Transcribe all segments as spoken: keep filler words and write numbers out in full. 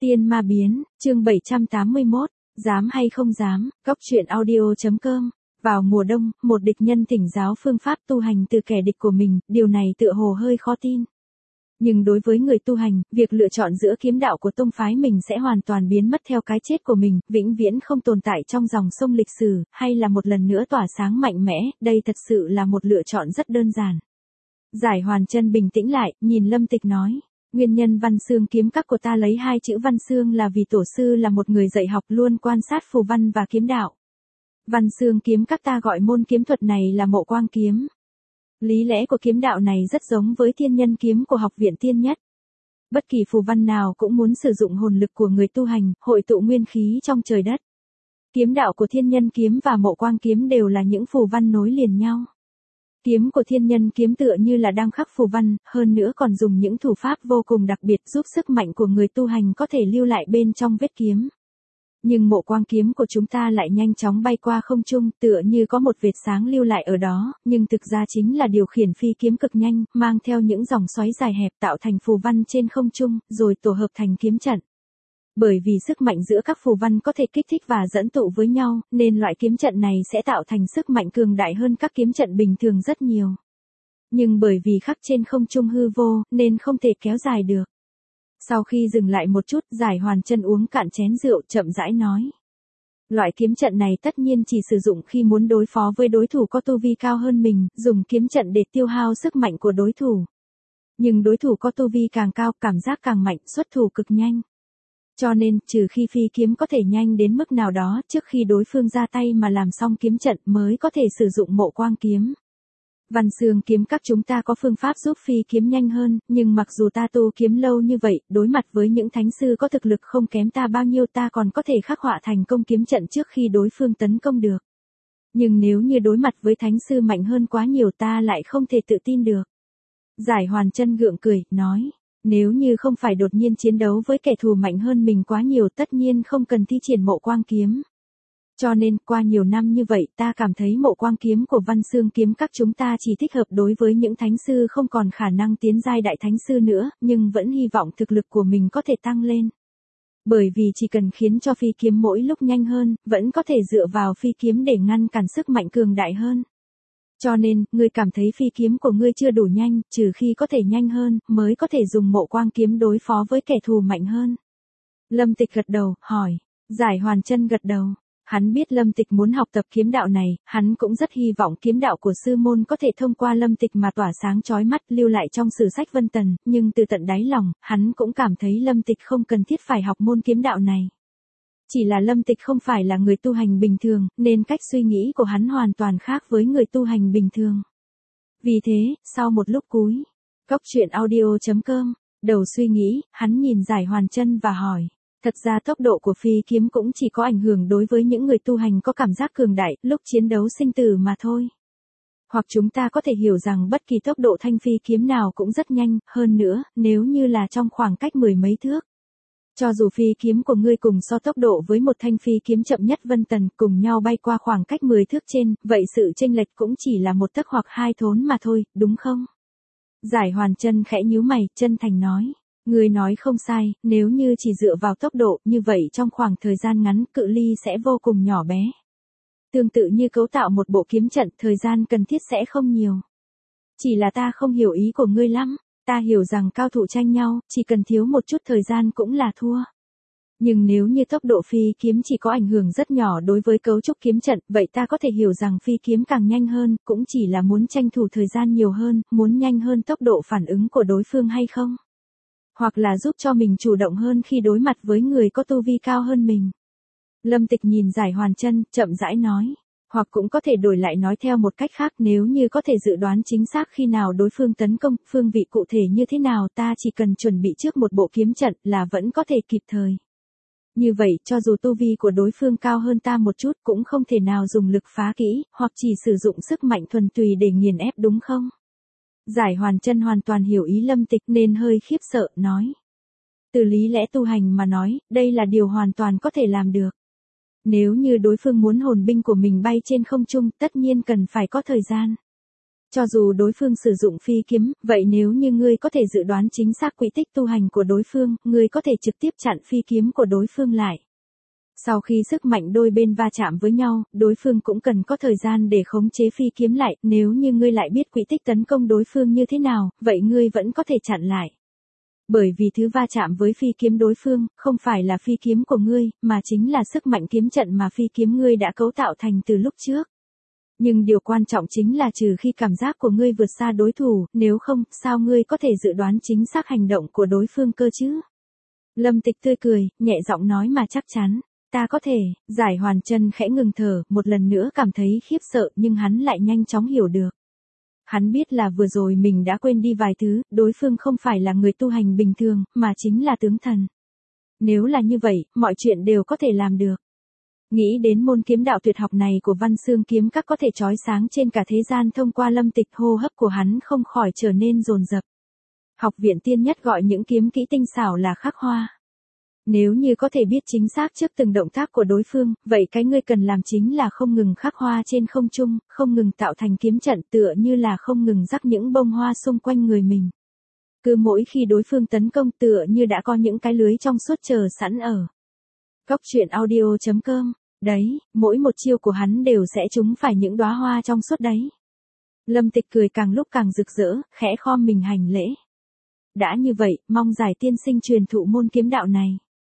Tiên ma biến, chương bảy trăm tám mươi mốt, dám hay không dám, góc truyện audio.com. Vào mùa đông, một địch nhân thỉnh giáo phương pháp tu hành từ kẻ địch của mình, điều này tựa hồ hơi khó tin. Nhưng đối với người tu hành, việc lựa chọn giữa kiếm đạo của tông phái mình sẽ hoàn toàn biến mất theo cái chết của mình, vĩnh viễn không tồn tại trong dòng sông lịch sử, hay là một lần nữa tỏa sáng mạnh mẽ, đây thật sự là một lựa chọn rất đơn giản. Giải Hoàn Chân bình tĩnh lại, nhìn Lâm Tịch nói. Nguyên nhân văn xương kiếm các của ta lấy hai chữ văn xương là vì tổ sư là một người dạy học luôn quan sát phù văn và kiếm đạo. Văn xương kiếm các ta gọi môn kiếm thuật này là Mộ Quang kiếm. Lý lẽ của kiếm đạo này rất giống với Thiên Nhân kiếm của học viện Tiên Nhất. Bất kỳ phù văn nào cũng muốn sử dụng hồn lực của người tu hành, hội tụ nguyên khí trong trời đất. Kiếm đạo của Thiên Nhân kiếm và Mộ Quang kiếm đều là những phù văn nối liền nhau. Kiếm của Thiên Nhân kiếm tựa như là đang khắc phù văn, hơn nữa còn dùng những thủ pháp vô cùng đặc biệt giúp sức mạnh của người tu hành có thể lưu lại bên trong vết kiếm. Nhưng Mộ Quang kiếm của chúng ta lại nhanh chóng bay qua không trung, tựa như có một vệt sáng lưu lại ở đó, nhưng thực ra chính là điều khiển phi kiếm cực nhanh, mang theo những dòng xoáy dài hẹp tạo thành phù văn trên không trung, rồi tổ hợp thành kiếm trận. Bởi vì sức mạnh giữa các phù văn có thể kích thích và dẫn tụ với nhau, nên loại kiếm trận này sẽ tạo thành sức mạnh cường đại hơn các kiếm trận bình thường rất nhiều. Nhưng bởi vì khắc trên không trung hư vô, nên không thể kéo dài được. Sau khi dừng lại một chút, Giải Hoàn Chân uống cạn chén rượu, chậm rãi nói. Loại kiếm trận này tất nhiên chỉ sử dụng khi muốn đối phó với đối thủ có tu vi cao hơn mình, dùng kiếm trận để tiêu hao sức mạnh của đối thủ. Nhưng đối thủ có tu vi càng cao, cảm giác càng mạnh, xuất thủ cực nhanh. Cho nên, trừ khi phi kiếm có thể nhanh đến mức nào đó, trước khi đối phương ra tay mà làm xong kiếm trận mới có thể sử dụng Mộ Quang kiếm. Văn xương kiếm các chúng ta có phương pháp giúp phi kiếm nhanh hơn, nhưng mặc dù ta tu kiếm lâu như vậy, đối mặt với những thánh sư có thực lực không kém ta bao nhiêu ta còn có thể khắc họa thành công kiếm trận trước khi đối phương tấn công được. Nhưng nếu như đối mặt với thánh sư mạnh hơn quá nhiều ta lại không thể tự tin được. Giải Hoàn Chân gượng cười, nói. Nếu như không phải đột nhiên chiến đấu với kẻ thù mạnh hơn mình quá nhiều tất nhiên không cần thi triển Mộ Quang kiếm. Cho nên, qua nhiều năm như vậy ta cảm thấy Mộ Quang kiếm của văn xương kiếm các chúng ta chỉ thích hợp đối với những thánh sư không còn khả năng tiến giai đại thánh sư nữa, nhưng vẫn hy vọng thực lực của mình có thể tăng lên. Bởi vì chỉ cần khiến cho phi kiếm mỗi lúc nhanh hơn, vẫn có thể dựa vào phi kiếm để ngăn cản sức mạnh cường đại hơn. Cho nên, ngươi cảm thấy phi kiếm của ngươi chưa đủ nhanh, trừ khi có thể nhanh hơn, mới có thể dùng Mộ Quang kiếm đối phó với kẻ thù mạnh hơn. Lâm Tịch gật đầu, hỏi. Giải Hoàn Chân gật đầu. Hắn biết Lâm Tịch muốn học tập kiếm đạo này, hắn cũng rất hy vọng kiếm đạo của sư môn có thể thông qua Lâm Tịch mà tỏa sáng chói mắt lưu lại trong sử sách Vân Tần, nhưng từ tận đáy lòng, hắn cũng cảm thấy Lâm Tịch không cần thiết phải học môn kiếm đạo này. Chỉ là Lâm Tịch không phải là người tu hành bình thường, nên cách suy nghĩ của hắn hoàn toàn khác với người tu hành bình thường. Vì thế, sau một lúc cúi, góc truyện audio.com, đầu suy nghĩ, hắn nhìn Giải Hoàn Chân và hỏi. Thật ra tốc độ của phi kiếm cũng chỉ có ảnh hưởng đối với những người tu hành có cảm giác cường đại, lúc chiến đấu sinh tử mà thôi. Hoặc chúng ta có thể hiểu rằng bất kỳ tốc độ thanh phi kiếm nào cũng rất nhanh, hơn nữa, nếu như là trong khoảng cách mười mấy thước. Cho dù phi kiếm của ngươi cùng so tốc độ với một thanh phi kiếm chậm nhất Vân Tần cùng nhau bay qua khoảng cách mười thước trên, vậy sự chênh lệch cũng chỉ là một tấc hoặc hai thốn mà thôi, đúng không? Giải Hoàn Chân khẽ nhíu mày, chân thành nói. Ngươi nói không sai, nếu như chỉ dựa vào tốc độ, như vậy trong khoảng thời gian ngắn, cự ly sẽ vô cùng nhỏ bé. Tương tự như cấu tạo một bộ kiếm trận, thời gian cần thiết sẽ không nhiều. Chỉ là ta không hiểu ý của ngươi lắm, ta hiểu rằng cao thủ tranh nhau, chỉ cần thiếu một chút thời gian cũng là thua. Nhưng nếu như tốc độ phi kiếm chỉ có ảnh hưởng rất nhỏ đối với cấu trúc kiếm trận, vậy ta có thể hiểu rằng phi kiếm càng nhanh hơn, cũng chỉ là muốn tranh thủ thời gian nhiều hơn, muốn nhanh hơn tốc độ phản ứng của đối phương hay không? Hoặc là giúp cho mình chủ động hơn khi đối mặt với người có tu vi cao hơn mình. Lâm Tịch nhìn Giải Hoàn Chân, chậm rãi nói. Hoặc cũng có thể đổi lại nói theo một cách khác, nếu như có thể dự đoán chính xác khi nào đối phương tấn công, phương vị cụ thể như thế nào ta chỉ cần chuẩn bị trước một bộ kiếm trận là vẫn có thể kịp thời. Như vậy, cho dù tu vi của đối phương cao hơn ta một chút cũng không thể nào dùng lực phá kỹ, hoặc chỉ sử dụng sức mạnh thuần tùy để nghiền ép đúng không? Giải Hoàn Chân hoàn toàn hiểu ý Lâm Tịch nên hơi khiếp sợ, nói. Từ lý lẽ tu hành mà nói, đây là điều hoàn toàn có thể làm được. Nếu như đối phương muốn hồn binh của mình bay trên không trung, tất nhiên cần phải có thời gian. Cho dù đối phương sử dụng phi kiếm, vậy nếu như ngươi có thể dự đoán chính xác quỹ tích tu hành của đối phương, ngươi có thể trực tiếp chặn phi kiếm của đối phương lại. Sau khi sức mạnh đôi bên va chạm với nhau, đối phương cũng cần có thời gian để khống chế phi kiếm lại, nếu như ngươi lại biết quỹ tích tấn công đối phương như thế nào, vậy ngươi vẫn có thể chặn lại. Bởi vì thứ va chạm với phi kiếm đối phương, không phải là phi kiếm của ngươi, mà chính là sức mạnh kiếm trận mà phi kiếm ngươi đã cấu tạo thành từ lúc trước. Nhưng điều quan trọng chính là trừ khi cảm giác của ngươi vượt xa đối thủ, nếu không, sao ngươi có thể dự đoán chính xác hành động của đối phương cơ chứ? Lâm Tịch tươi cười, nhẹ giọng nói mà chắc chắn. Ta có thể. Giải Hoàn Chân khẽ ngừng thở, một lần nữa cảm thấy khiếp sợ nhưng hắn lại nhanh chóng hiểu được. Hắn biết là vừa rồi mình đã quên đi vài thứ, đối phương không phải là người tu hành bình thường, mà chính là tướng thần. Nếu là như vậy, mọi chuyện đều có thể làm được. Nghĩ đến môn kiếm đạo tuyệt học này của Văn Xương kiếm các có thể chói sáng trên cả thế gian thông qua Lâm Tịch, hô hấp của hắn không khỏi trở nên dồn dập. Học viện tiên nhất gọi những kiếm kỹ tinh xảo là khắc hoa. Nếu như có thể biết chính xác trước từng động tác của đối phương, vậy cái ngươi cần làm chính là không ngừng khắc hoa trên không trung, không ngừng tạo thành kiếm trận tựa như là không ngừng rắc những bông hoa xung quanh người mình. Cứ mỗi khi đối phương tấn công tựa như đã có những cái lưới trong suốt chờ sẵn ở. Góc truyện audio chấm com. Đấy, mỗi một chiêu của hắn đều sẽ trúng phải những đóa hoa trong suốt đấy. Lâm Tịch cười càng lúc càng rực rỡ, khẽ khom mình hành lễ. Đã như vậy, mong Giải tiên sinh truyền thụ môn kiếm đạo này.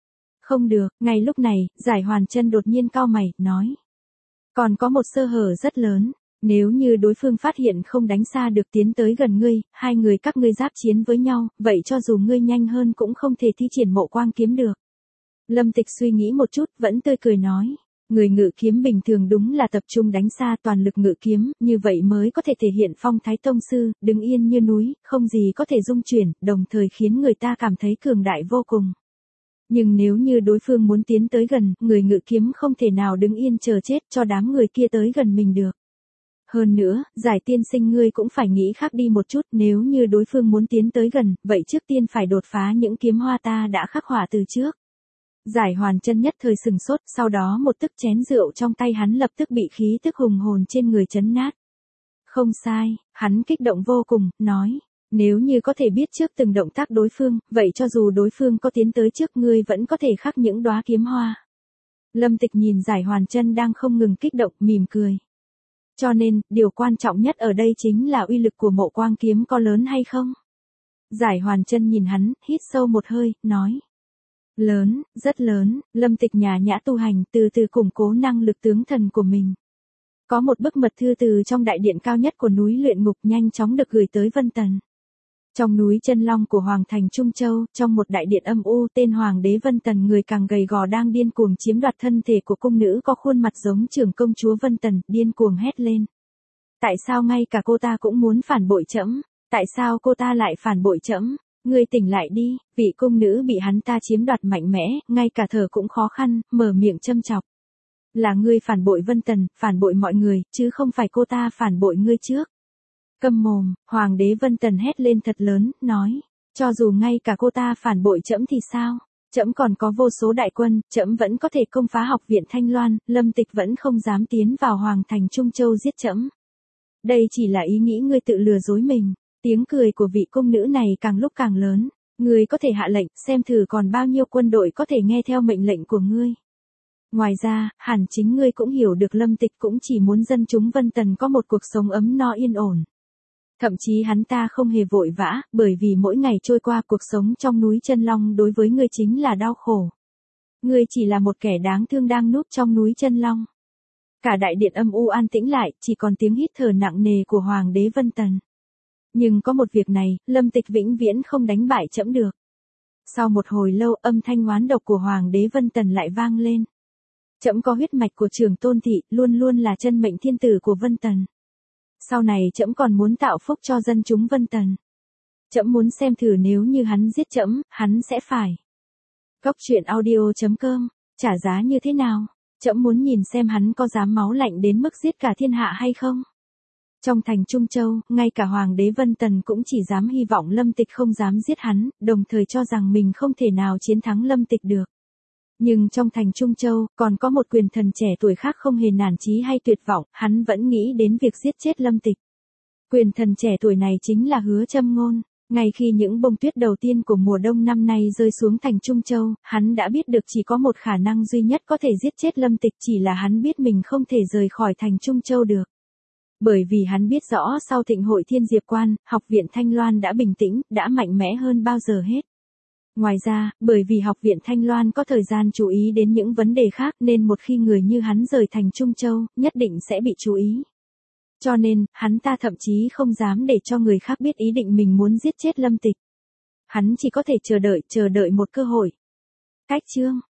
Không được, ngay lúc này, Giải Hoàn Chân đột nhiên cau mày, nói. Còn có một sơ hở rất lớn, nếu như đối phương phát hiện không đánh xa được tiến tới gần ngươi, hai người các ngươi giáp chiến với nhau, vậy cho dù ngươi nhanh hơn cũng không thể thi triển Mộ Quang kiếm được. Lâm Tịch suy nghĩ một chút, vẫn tươi cười nói. Người ngự kiếm bình thường đúng là tập trung đánh xa toàn lực ngự kiếm, như vậy mới có thể thể hiện phong thái tông sư, đứng yên như núi, không gì có thể rung chuyển, đồng thời khiến người ta cảm thấy cường đại vô cùng. Nhưng nếu như đối phương muốn tiến tới gần, người ngự kiếm không thể nào đứng yên chờ chết cho đám người kia tới gần mình được. Hơn nữa, Giải tiên sinh ngươi cũng phải nghĩ khác đi một chút, nếu như đối phương muốn tiến tới gần, vậy trước tiên phải đột phá những kiếm hoa ta đã khắc họa từ trước. Giải Hoàn Chân nhất thời sừng sốt, sau đó một tức chén rượu trong tay hắn lập tức bị khí tức hùng hồn trên người chấn nát. Không sai, hắn kích động vô cùng, nói, nếu như có thể biết trước từng động tác đối phương, vậy cho dù đối phương có tiến tới trước ngươi vẫn có thể khắc những đóa kiếm hoa. Lâm Tịch nhìn Giải Hoàn Chân đang không ngừng kích động, mỉm cười. Cho nên, điều quan trọng nhất ở đây chính là uy lực của Mộ Quang kiếm có lớn hay không? Giải Hoàn Chân nhìn hắn, hít sâu một hơi, nói. Lớn, rất lớn. Lâm Tịch nhã nhã tu hành, từ từ củng cố năng lực tướng thần của mình. Có một bức mật thư từ trong đại điện cao nhất của núi luyện ngục nhanh chóng được gửi tới Vân Tần. Trong núi Chân Long của Hoàng thành Trung Châu, trong một đại điện âm u, tên Hoàng đế Vân Tần người càng gầy gò đang điên cuồng chiếm đoạt thân thể của cung nữ có khuôn mặt giống trưởng công chúa Vân Tần, điên cuồng hét lên. Tại sao ngay cả cô ta cũng muốn phản bội trẫm? Tại sao cô ta lại phản bội trẫm? Ngươi tỉnh lại đi, vị cung nữ bị hắn ta chiếm đoạt mạnh mẽ, ngay cả thở cũng khó khăn, mở miệng châm chọc. Là ngươi phản bội Vân Tần, phản bội mọi người, chứ không phải cô ta phản bội ngươi trước. Câm mồm, Hoàng đế Vân Tần hét lên thật lớn, nói, cho dù ngay cả cô ta phản bội trẫm thì sao? Trẫm còn có vô số đại quân, trẫm vẫn có thể công phá học viện Thanh Loan, Lâm Tịch vẫn không dám tiến vào Hoàng thành Trung Châu giết trẫm. Đây chỉ là ý nghĩ ngươi tự lừa dối mình. Tiếng cười của vị cung nữ này càng lúc càng lớn. Ngươi có thể hạ lệnh, xem thử còn bao nhiêu quân đội có thể nghe theo mệnh lệnh của ngươi. Ngoài ra, hẳn chính ngươi cũng hiểu được Lâm Tịch cũng chỉ muốn dân chúng Vân Tần có một cuộc sống ấm no yên ổn. Thậm chí hắn ta không hề vội vã, bởi vì mỗi ngày trôi qua cuộc sống trong núi Chân Long đối với ngươi chính là đau khổ. Ngươi chỉ là một kẻ đáng thương đang núp trong núi Chân Long. Cả đại điện âm u an tĩnh lại, chỉ còn tiếng hít thở nặng nề của Hoàng đế Vân Tần. Nhưng có một việc này, Lâm Tịch vĩnh viễn không đánh bại trẫm được. Sau một hồi lâu, âm thanh oán độc của Hoàng đế Vân Tần lại vang lên. Trẫm có huyết mạch của Trường Tôn thị, luôn luôn là chân mệnh thiên tử của Vân Tần. Sau này trẫm còn muốn tạo phúc cho dân chúng Vân Tần. Trẫm muốn xem thử nếu như hắn giết trẫm, hắn sẽ phải. Góc truyện audio chấm com, trả giá như thế nào? Trẫm muốn nhìn xem hắn có dám máu lạnh đến mức giết cả thiên hạ hay không? Trong thành Trung Châu, ngay cả Hoàng đế Vân Tần cũng chỉ dám hy vọng Lâm Tịch không dám giết hắn, đồng thời cho rằng mình không thể nào chiến thắng Lâm Tịch được. Nhưng trong thành Trung Châu, còn có một quyền thần trẻ tuổi khác không hề nản chí hay tuyệt vọng, hắn vẫn nghĩ đến việc giết chết Lâm Tịch. Quyền thần trẻ tuổi này chính là Hứa Châm Ngôn. Ngay khi những bông tuyết đầu tiên của mùa đông năm nay rơi xuống thành Trung Châu, hắn đã biết được chỉ có một khả năng duy nhất có thể giết chết Lâm Tịch, chỉ là hắn biết mình không thể rời khỏi thành Trung Châu được. Bởi vì hắn biết rõ sau thịnh hội Thiên Diệp Quan, học viện Thanh Loan đã bình tĩnh, đã mạnh mẽ hơn bao giờ hết. Ngoài ra, bởi vì học viện Thanh Loan có thời gian chú ý đến những vấn đề khác nên một khi người như hắn rời thành Trung Châu, nhất định sẽ bị chú ý. Cho nên, hắn ta thậm chí không dám để cho người khác biết ý định mình muốn giết chết Lâm Tịch. Hắn chỉ có thể chờ đợi, chờ đợi một cơ hội. Cách chương